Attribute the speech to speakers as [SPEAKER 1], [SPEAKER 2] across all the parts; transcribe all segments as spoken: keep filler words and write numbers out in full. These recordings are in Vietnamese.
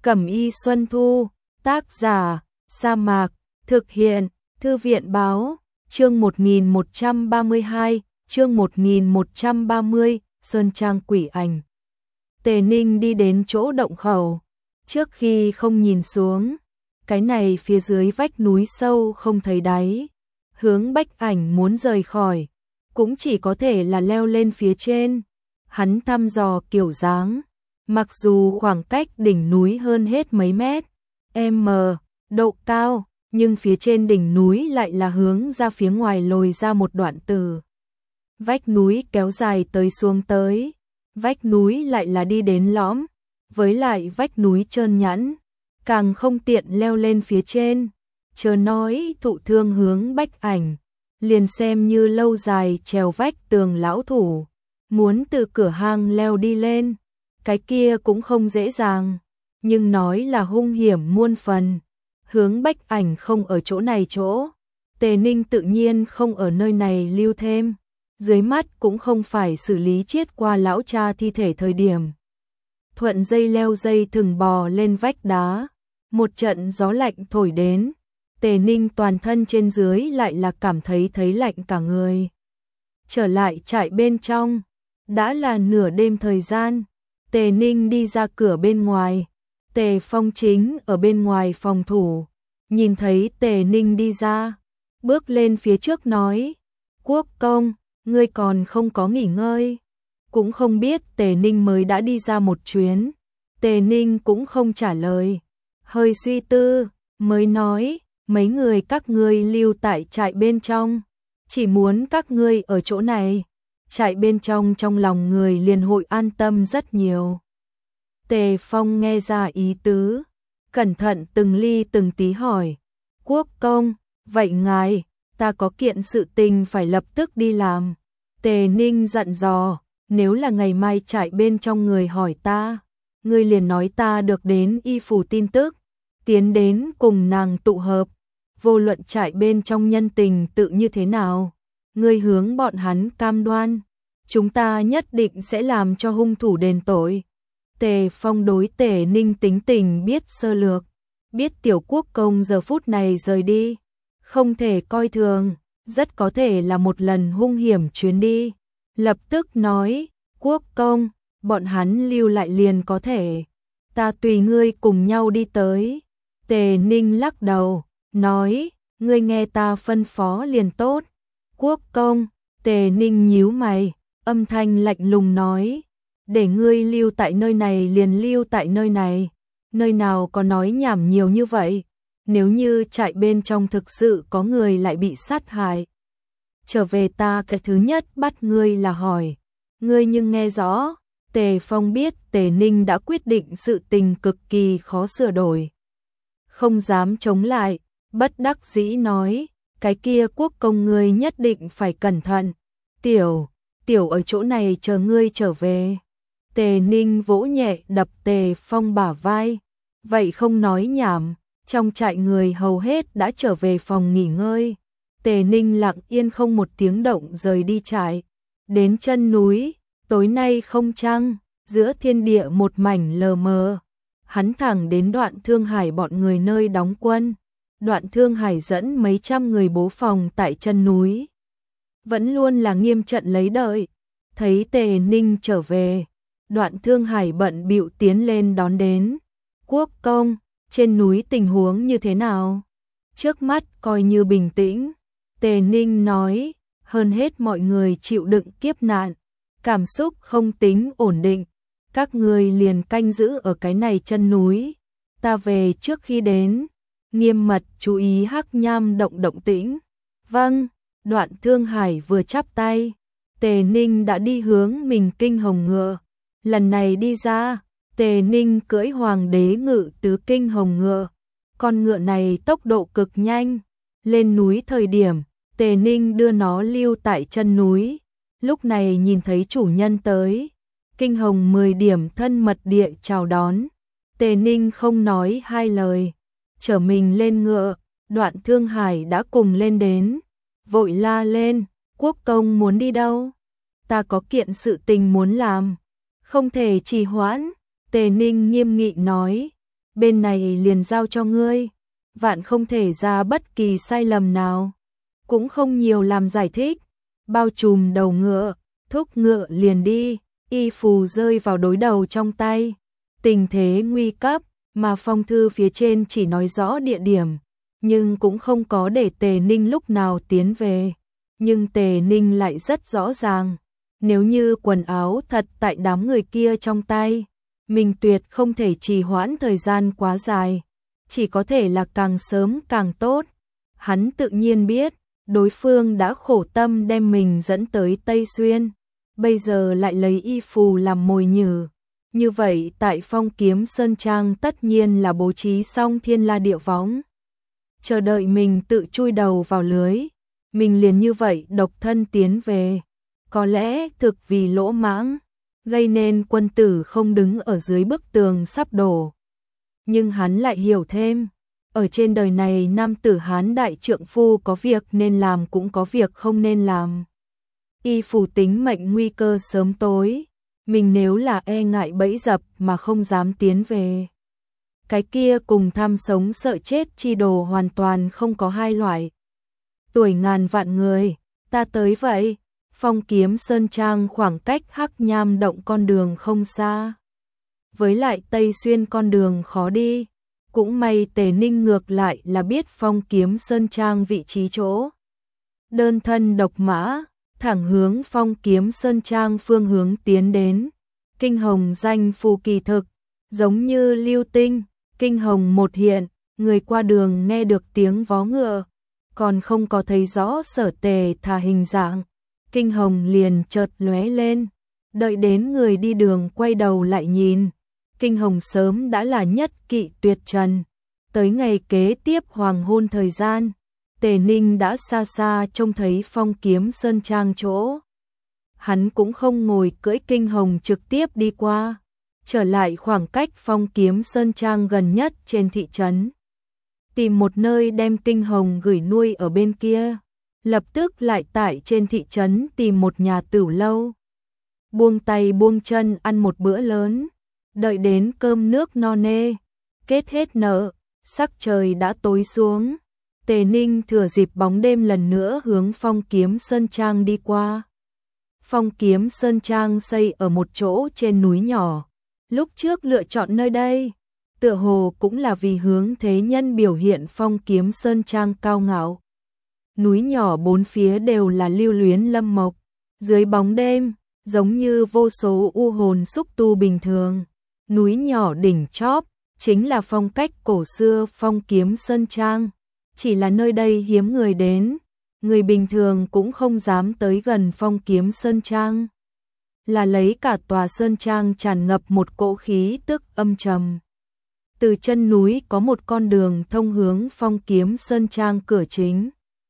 [SPEAKER 1] Cẩm y Xuân Thu, tác giả, Sa Mạc, thực hiện, Thư viện báo, chương một nghìn một trăm ba mươi hai, chương một nghìn một trăm ba mươi, Sơn Trang quỷ ảnh. Tề Ninh đi đến chỗ động khẩu, trước khi không nhìn xuống, cái này phía dưới vách núi sâu không thấy đáy, hướng Bách Ảnh muốn rời khỏi, cũng chỉ có thể là leo lên phía trên. Hắn thăm dò kiểu dáng, mặc dù khoảng cách đỉnh núi hơn hết mấy mét, m, độ cao, nhưng phía trên đỉnh núi lại là hướng ra phía ngoài lồi ra một đoạn từ vách núi kéo dài tới xuống tới, vách núi lại là đi đến lõm, với lại vách núi trơn nhẵn, càng không tiện leo lên phía trên, chớ nói thụ thương hướng Bách Ảnh, liền xem như lâu dài trèo vách tường lão thủ, muốn từ cửa hang leo đi lên, cái kia cũng không dễ dàng, nhưng nói là hung hiểm muôn phần. Hướng Bách Ảnh không ở chỗ này chỗ, Tề Ninh tự nhiên không ở nơi này lưu thêm, dưới mắt cũng không phải xử lý chiết qua lão cha thi thể thời điểm. Thuận dây leo dây thừng bò lên vách đá, một trận gió lạnh thổi đến, Tề Ninh toàn thân trên dưới lại là cảm thấy thấy lạnh cả người. Trở lại trại bên trong, đã là nửa đêm thời gian, Tề Ninh đi ra cửa bên ngoài, Tề Phong chính ở bên ngoài phòng thủ, nhìn thấy Tề Ninh đi ra, bước lên phía trước nói, Quốc công, ngươi còn không có nghỉ ngơi, cũng không biết Tề Ninh mới đã đi ra một chuyến, Tề Ninh cũng không trả lời, hơi suy tư, mới nói, mấy người các ngươi lưu tại trại bên trong, chỉ muốn các ngươi ở chỗ này, trại bên trong trong lòng người liền hội an tâm rất nhiều. Tề Phong nghe ra ý tứ, cẩn thận từng ly từng tí hỏi, Quốc công, vậy ngài, ta có kiện sự tình phải lập tức đi làm. Tề Ninh dặn dò, nếu là ngày mai trại bên trong người hỏi ta, ngươi liền nói ta được đến y phủ tin tức, tiến đến cùng nàng tụ hợp, vô luận trại bên trong nhân tình tự như thế nào, ngươi hướng bọn hắn cam đoan, chúng ta nhất định sẽ làm cho hung thủ đền tội. Tề Phong đối Tề Ninh tính tình biết sơ lược, biết tiểu quốc công giờ phút này rời đi, không thể coi thường, rất có thể là một lần hung hiểm chuyến đi. Lập tức nói, Quốc công, bọn hắn lưu lại liền có thể, ta tùy ngươi cùng nhau đi tới. Tề Ninh lắc đầu, nói, ngươi nghe ta phân phó liền tốt. Quốc công, Tề Ninh nhíu mày, âm thanh lạnh lùng nói, để ngươi lưu tại nơi này liền lưu tại nơi này, nơi nào có nói nhảm nhiều như vậy, nếu như trại bên trong thực sự có người lại bị sát hại. Trở về ta cái thứ nhất bắt ngươi là hỏi, ngươi nhưng nghe rõ, Tề Phong biết Tề Ninh đã quyết định sự tình cực kỳ khó sửa đổi. Không dám chống lại, bất đắc dĩ nói, cái kia quốc công ngươi nhất định phải cẩn thận, tiểu, tiểu ở chỗ này chờ ngươi trở về. Tề Ninh vỗ nhẹ đập Tề Phong bả vai, vậy không nói nhảm, trong trại người hầu hết đã trở về phòng nghỉ ngơi. Tề Ninh lặng yên không một tiếng động rời đi trại, đến chân núi, tối nay không trăng, giữa thiên địa một mảnh lờ mờ. Hắn thẳng đến Đoạn Thương Hải bọn người nơi đóng quân. Đoạn Thương Hải dẫn mấy trăm người bố phòng tại chân núi, vẫn luôn là nghiêm trận lấy đợi. Thấy Tề Ninh trở về, Đoạn Thương Hải bận bịu tiến lên đón đến. Quốc công, trên núi tình huống như thế nào? Trước mắt coi như bình tĩnh. Tề Ninh nói, hơn hết mọi người chịu đựng kiếp nạn, cảm xúc không tính ổn định, các người liền canh giữ ở cái này chân núi, ta về trước khi đến, nghiêm mật chú ý Hắc Nham động động tĩnh. Vâng, Đoạn Thương Hải vừa chắp tay, Tề Ninh đã đi hướng mình kinh hồng ngựa, lần này đi ra, Tề Ninh cưỡi hoàng đế ngự tứ kinh hồng ngựa, con ngựa này tốc độ cực nhanh, lên núi thời điểm, Tề Ninh đưa nó lưu tại chân núi, lúc này nhìn thấy chủ nhân tới, kinh hồng mười điểm thân mật địa chào đón, Tề Ninh không nói hai lời, chở mình lên ngựa, Đoạn Thương Hải đã cùng lên đến, vội la lên, quốc công muốn đi đâu? Ta có kiện sự tình muốn làm, không thể trì hoãn. Tề Ninh nghiêm nghị nói, bên này liền giao cho ngươi, vạn không thể ra bất kỳ sai lầm nào. Cũng không nhiều làm giải thích, bao trùm đầu ngựa, thúc ngựa liền đi, y phù rơi vào đối đầu trong tay. Tình thế nguy cấp, mà phong thư phía trên chỉ nói rõ địa điểm, nhưng cũng không có để Tề Ninh lúc nào tiến về. Nhưng Tề Ninh lại rất rõ ràng, nếu như quần áo thật tại đám người kia trong tay, mình tuyệt không thể trì hoãn thời gian quá dài, chỉ có thể là càng sớm càng tốt. Hắn tự nhiên biết, đối phương đã khổ tâm đem mình dẫn tới Tây Xuyên, bây giờ lại lấy y phù làm mồi nhử. Như vậy tại Phong Kiếm Sơn Trang tất nhiên là bố trí xong thiên la địa võng, chờ đợi mình tự chui đầu vào lưới. Mình liền như vậy độc thân tiến về, có lẽ thực vì lỗ mãng, gây nên quân tử không đứng ở dưới bức tường sắp đổ. Nhưng hắn lại hiểu thêm, ở trên đời này nam tử Hán đại trượng phu có việc nên làm cũng có việc không nên làm. Y phù tính mệnh nguy cơ sớm tối, mình nếu là e ngại bẫy dập mà không dám tiến về, cái kia cùng tham sống sợ chết chi đồ hoàn toàn không có hai loại. Tuổi ngàn vạn người, ta tới vậy. Phong Kiếm Sơn Trang khoảng cách Hắc Nham Động con đường không xa, với lại Tây Xuyên con đường khó đi. Cũng may Tề Ninh ngược lại là biết Phong Kiếm Sơn Trang vị trí chỗ. Đơn thân độc mã, thẳng hướng Phong Kiếm Sơn Trang phương hướng tiến đến. Kinh hồng danh phù kỳ thực, giống như lưu tinh, kinh hồng một hiện, người qua đường nghe được tiếng vó ngựa, còn không có thấy rõ Sở Tề thả hình dạng, kinh hồng liền chợt lóe lên, đợi đến người đi đường quay đầu lại nhìn, kinh hồng sớm đã là nhất kỵ tuyệt trần. Tới ngày kế tiếp hoàng hôn thời gian, Tề Ninh đã xa xa trông thấy Phong Kiếm Sơn Trang chỗ. Hắn cũng không ngồi cưỡi kinh hồng trực tiếp đi qua, trở lại khoảng cách Phong Kiếm Sơn Trang gần nhất trên thị trấn, tìm một nơi đem kinh hồng gửi nuôi ở bên kia, lập tức lại tại trên thị trấn tìm một nhà tửu lâu, buông tay buông chân ăn một bữa lớn, đợi đến cơm nước no nê, kết hết nợ, sắc trời đã tối xuống. Tề Ninh thừa dịp bóng đêm lần nữa hướng Phong Kiếm Sơn Trang đi qua. Phong Kiếm Sơn Trang xây ở một chỗ trên núi nhỏ, lúc trước lựa chọn nơi đây, tựa hồ cũng là vì hướng thế nhân biểu hiện Phong Kiếm Sơn Trang cao ngạo. Núi nhỏ bốn phía đều là lưu luyến lâm mộc, dưới bóng đêm, giống như vô số u hồn xúc tu bình thường. Núi nhỏ đỉnh chóp, chính là phong cách cổ xưa Phong Kiếm Sơn Trang, chỉ là nơi đây hiếm người đến, người bình thường cũng không dám tới gần Phong Kiếm Sơn Trang. Là lấy cả tòa Sơn Trang tràn ngập một cỗ khí tức âm trầm. Từ chân núi có một con đường thông hướng Phong Kiếm Sơn Trang cửa chính.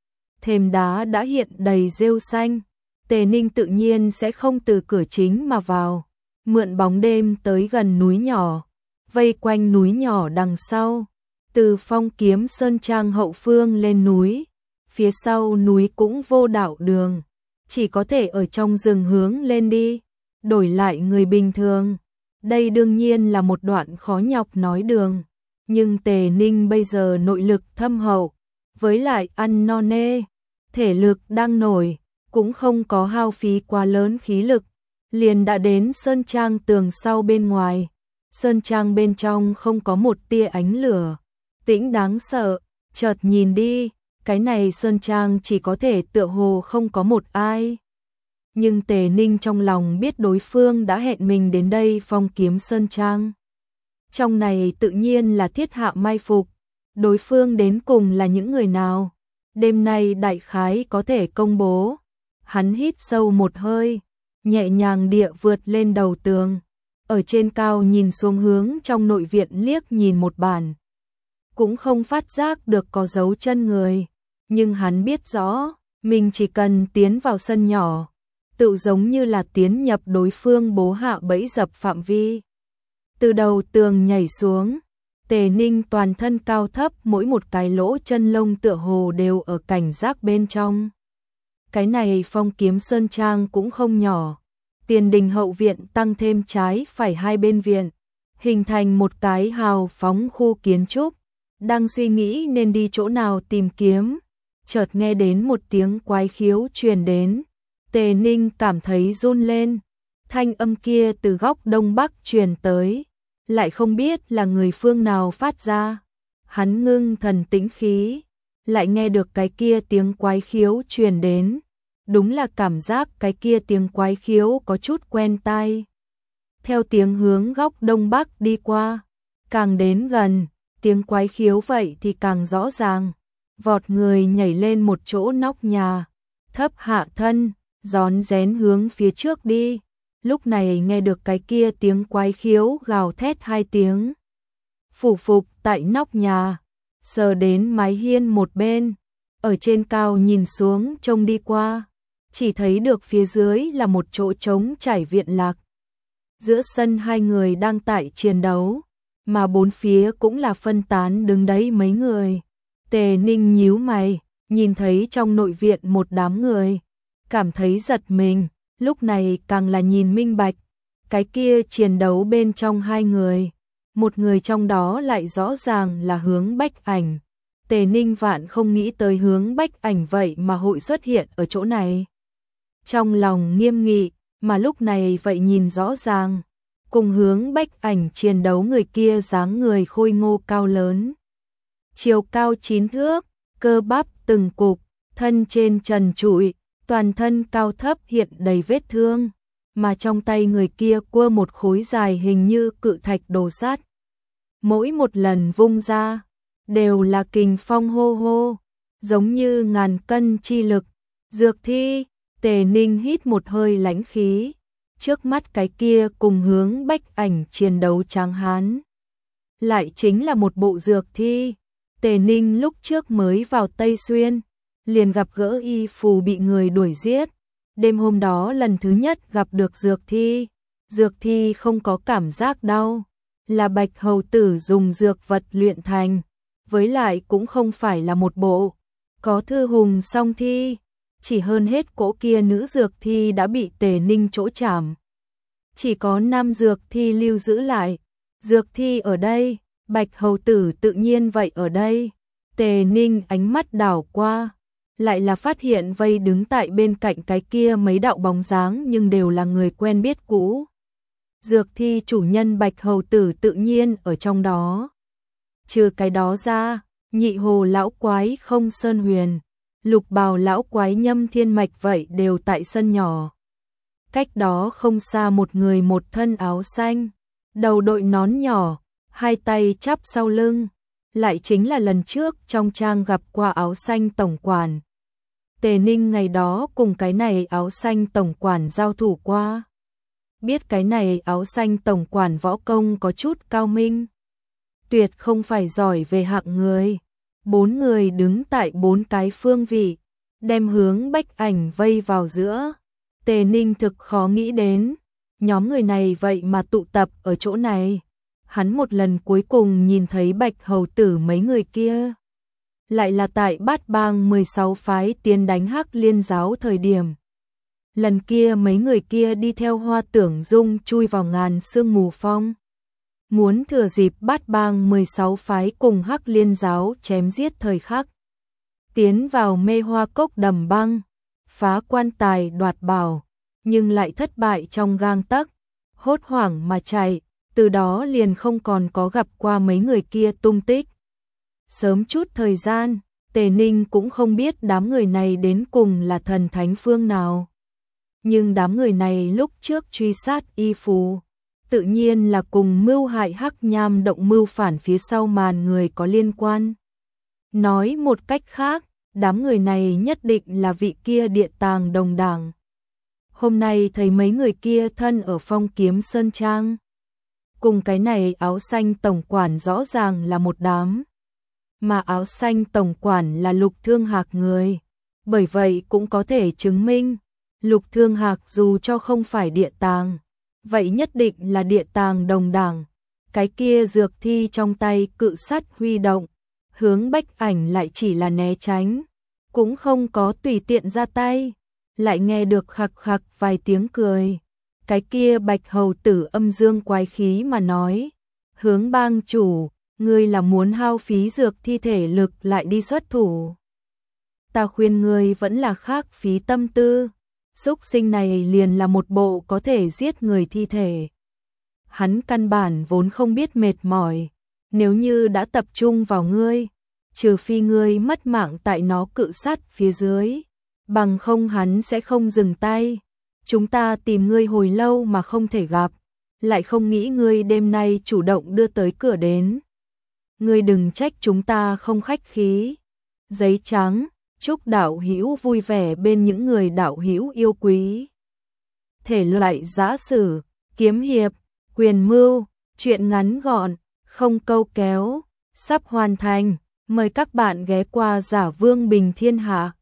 [SPEAKER 1] Thềm đá đã hiện đầy rêu xanh, Tề Ninh tự nhiên sẽ không từ cửa chính mà vào, mượn bóng đêm tới gần núi nhỏ, vây quanh núi nhỏ đằng sau, từ Phong Kiếm Sơn Trang hậu phương lên núi, phía sau núi cũng vô đạo đường, chỉ có thể ở trong rừng hướng lên đi, đổi lại người bình thường. Đây đương nhiên là một đoạn khó nhọc nói đường, nhưng Tề Ninh bây giờ nội lực thâm hậu, với lại ăn no nê, thể lực đang nổi, cũng không có hao phí quá lớn khí lực, liền đã đến Sơn Trang tường sau bên ngoài. Sơn Trang bên trong không có một tia ánh lửa, tĩnh đáng sợ, chợt nhìn đi, cái này Sơn Trang chỉ có thể tựa hồ không có một ai. Nhưng Tề Ninh trong lòng biết đối phương đã hẹn mình đến đây Phong Kiếm Sơn Trang. Trong này tự nhiên là thiết hạ mai phục, đối phương đến cùng là những người nào, đêm nay đại khái có thể công bố. Hắn hít sâu một hơi, nhẹ nhàng địa vượt lên đầu tường, ở trên cao nhìn xuống hướng trong nội viện liếc nhìn một bản. Cũng không phát giác được có dấu chân người, nhưng hắn biết rõ, mình chỉ cần tiến vào sân nhỏ, tự giống như là tiến nhập đối phương bố hạ bẫy dập phạm vi. Từ đầu tường nhảy xuống, Tề Ninh toàn thân cao thấp, mỗi một cái lỗ chân lông tựa hồ đều ở cảnh giác bên trong. Cái này Phong Kiếm Sơn Trang cũng không nhỏ, tiền đình hậu viện tăng thêm trái phải hai bên viện, hình thành một cái hào phóng khu kiến trúc. Đang suy nghĩ nên đi chỗ nào tìm kiếm, chợt nghe đến một tiếng quái khiếu truyền đến. Tề Ninh cảm thấy run lên, thanh âm kia từ góc đông bắc truyền tới, lại không biết là người phương nào phát ra. Hắn ngưng thần tĩnh khí, lại nghe được cái kia tiếng quái khiếu truyền đến. Đúng là cảm giác cái kia tiếng quái khiếu có chút quen tai. Theo tiếng hướng góc đông bắc đi qua, càng đến gần, tiếng quái khiếu vậy thì càng rõ ràng. Vọt người nhảy lên một chỗ nóc nhà, thấp hạ thân, rón rén hướng phía trước đi. Lúc này nghe được cái kia tiếng quái khiếu gào thét hai tiếng. Phủ phục tại nóc nhà, sờ đến mái hiên một bên, ở trên cao nhìn xuống trông đi qua, chỉ thấy được phía dưới là một chỗ trống trải viện lạc. Giữa sân hai người đang tại chiến đấu, mà bốn phía cũng là phân tán đứng đấy mấy người. Tề Ninh nhíu mày, nhìn thấy trong nội viện một đám người, cảm thấy giật mình, lúc này càng là nhìn minh bạch, cái kia chiến đấu bên trong hai người, một người trong đó lại rõ ràng là Hướng Bách Ảnh. Tề Ninh vạn không nghĩ tới Hướng Bách Ảnh vậy mà hội xuất hiện ở chỗ này. Trong lòng nghiêm nghị, mà lúc này vậy nhìn rõ ràng, cùng Hướng Bách Ảnh chiến đấu người kia dáng người khôi ngô cao lớn. Chiều cao chín thước, cơ bắp từng cục, thân trên trần trụi, toàn thân cao thấp hiện đầy vết thương, mà trong tay người kia cua một khối dài hình như cự thạch đồ sắt. Mỗi một lần vung ra, đều là kình phong hô hô, giống như ngàn cân chi lực. Dược Thi, Tề Ninh hít một hơi lãnh khí, trước mắt cái kia cùng Hướng Bách Ảnh chiến đấu tráng hán. Lại chính là một bộ Dược Thi. Tề Ninh lúc trước mới vào Tây Xuyên, liền gặp gỡ y phù bị người đuổi giết. Đêm hôm đó lần thứ nhất gặp được Dược Thi. Dược Thi không có cảm giác đau, là Bạch Hầu Tử dùng dược vật luyện thành, với lại cũng không phải là một bộ. Có thư hùng song thi, chỉ hơn hết cỗ kia nữ Dược Thi đã bị Tề Ninh chỗ chảm. Chỉ có nam Dược Thi lưu giữ lại. Dược Thi ở đây, Bạch Hầu Tử tự nhiên vậy ở đây. Tề Ninh ánh mắt đảo qua, lại là phát hiện vây đứng tại bên cạnh cái kia mấy đạo bóng dáng nhưng đều là người quen biết cũ. Dược Thi chủ nhân Bạch Hầu Tử tự nhiên ở trong đó. Trừ cái đó ra, Nhị Hồ lão quái Không Sơn Huyền, Lục Bào lão quái Nhâm Thiên Mạch vậy đều tại sân nhỏ. Cách đó không xa một người một thân áo xanh, đầu đội nón nhỏ, hai tay chắp sau lưng, lại chính là lần trước trong trang gặp qua áo xanh tổng quản. Tề Ninh ngày đó cùng cái này áo xanh tổng quản giao thủ qua. Biết cái này áo xanh tổng quản võ công có chút cao minh, tuyệt không phải giỏi về hạng người. Bốn người đứng tại bốn cái phương vị, đem Hướng Bách Ảnh vây vào giữa. Tề Ninh thực khó nghĩ đến, nhóm người này vậy mà tụ tập ở chỗ này. Hắn một lần cuối cùng nhìn thấy Bạch Hầu Tử mấy người kia, lại là tại Bát Bang mười sáu phái tiến đánh Hắc Liên giáo thời điểm. Lần kia mấy người kia đi theo Hoa Tưởng Dung chui vào ngàn sương mù phong, muốn thừa dịp Bát Bang mười sáu phái cùng Hắc Liên giáo chém giết thời khắc, tiến vào Mê Hoa Cốc đầm băng, phá quan tài đoạt bảo, nhưng lại thất bại trong gang tấc, hốt hoảng mà chạy. Từ đó liền không còn có gặp qua mấy người kia tung tích. Sớm chút thời gian, Tề Ninh cũng không biết đám người này đến cùng là thần thánh phương nào. Nhưng đám người này lúc trước truy sát y phù, tự nhiên là cùng mưu hại Hắc Nham động mưu phản phía sau màn người có liên quan. Nói một cách khác, đám người này nhất định là vị kia địa tàng đồng đảng. Hôm nay thấy mấy người kia thân ở Phong Kiếm Sơn Trang, cùng cái này áo xanh tổng quản rõ ràng là một đám. Mà áo xanh tổng quản là Lục Thương Hạc người. Bởi vậy cũng có thể chứng minh, Lục Thương Hạc dù cho không phải địa tàng, vậy nhất định là địa tàng đồng đảng. Cái kia Dược Thi trong tay cự sắt huy động, Hướng Bách Ảnh lại chỉ là né tránh, cũng không có tùy tiện ra tay. Lại nghe được khặc khặc vài tiếng cười. Cái kia Bạch Hầu Tử âm dương quái khí mà nói, Hướng bang chủ, ngươi là muốn hao phí dược thi thể lực lại đi xuất thủ. Ta khuyên ngươi vẫn là khác phí tâm tư. Súc sinh này liền là một bộ có thể giết người thi thể. Hắn căn bản vốn không biết mệt mỏi. Nếu như đã tập trung vào ngươi, trừ phi ngươi mất mạng tại nó cự sát phía dưới, bằng không hắn sẽ không dừng tay. Chúng ta tìm ngươi hồi lâu mà không thể gặp, lại không nghĩ ngươi đêm nay chủ động đưa tới cửa đến. Ngươi đừng trách chúng ta không khách khí. Giấy trắng, chúc đạo hữu vui vẻ bên những người đạo hữu yêu quý. Thể loại giã sử, kiếm hiệp, quyền mưu, truyện ngắn gọn, không câu kéo, sắp hoàn thành. Mời các bạn ghé qua Giả Vương Bình Thiên Hạ.